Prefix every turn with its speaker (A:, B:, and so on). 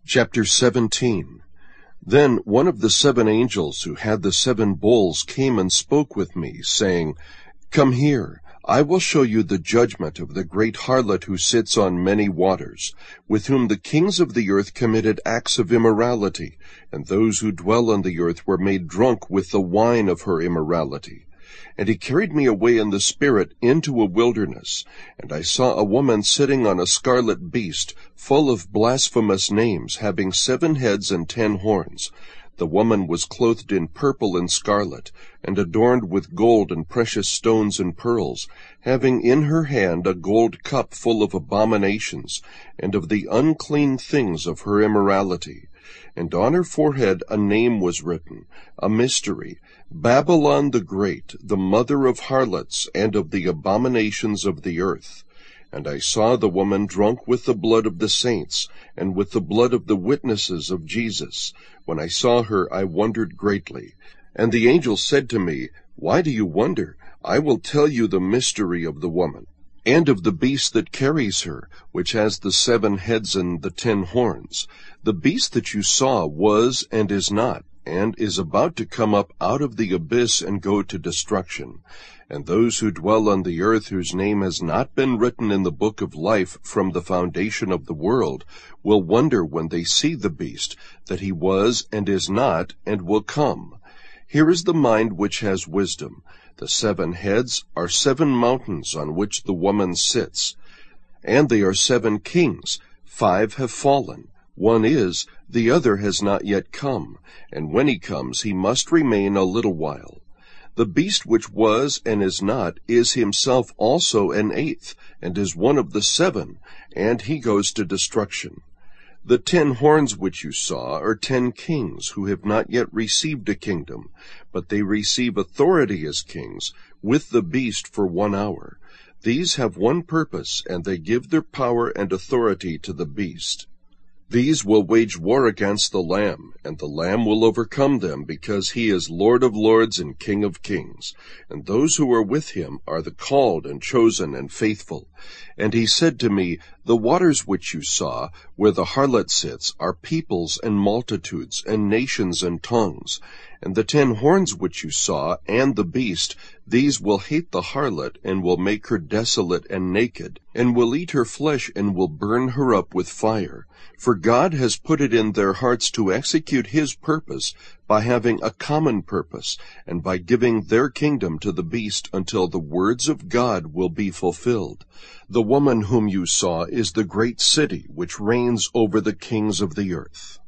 A: Chapter 17. Then one of the 7 angels who had the 7 bowls came and spoke with me, saying, Come here, I will show you the judgment of the great harlot who sits on many waters, with whom the kings of the earth committed acts of immorality, and those who dwell on the earth were made drunk with the wine of her immorality. And he carried me away in the Spirit into a wilderness, and I saw a woman sitting on a scarlet beast, full of blasphemous names, having 7 heads and 10 horns. The woman was clothed in purple and scarlet, and adorned with gold and precious stones and pearls, having in her hand a gold cup full of abominations, and of the unclean things of her immorality. And on her forehead a name was written, a mystery, Babylon the Great, the mother of harlots and of the abominations of the earth. And I saw the woman drunk with the blood of the saints, and with the blood of the witnesses of Jesus. When I saw her, I wondered greatly. And the angel said to me, Why do you wonder? I will tell you the mystery of the woman, and of the beast that carries her, which has the 7 heads and the 10 horns. The beast that you saw was and is not, and is about to come up out of the abyss and go to destruction. And those who dwell on the earth, whose name has not been written in the book of life from the foundation of the world, will wonder when they see the beast, that he was and is not, and will come. Here is the mind which has wisdom. The 7 heads are 7 mountains on which the woman sits, and they are 7 kings. 5 have fallen. 1 is, the other has not yet come, and when he comes he must remain a little while. The beast which was and is not is himself also an 8th, and is one of the 7, and he goes to destruction. The 10 horns which you saw are 10 kings who have not yet received a kingdom, but they receive authority as kings with the beast for 1 hour. These have one purpose, and they give their power and authority to the beast. These will wage war against the Lamb, and the Lamb will overcome them, because he is Lord of lords and King of kings. And those who are with him are the called and chosen and faithful. And he said to me, The waters which you saw, where the harlot sits, are peoples and multitudes and nations and tongues. And the 10 horns which you saw, and the beast, these will hate the harlot, and will make her desolate and naked, and will eat her flesh, and will burn her up with fire. For God has put it in their hearts to execute his purpose, by having a common purpose, and by giving their kingdom to the beast until the words of God will be fulfilled. The woman whom you saw is the great city which reigns over the kings of the earth.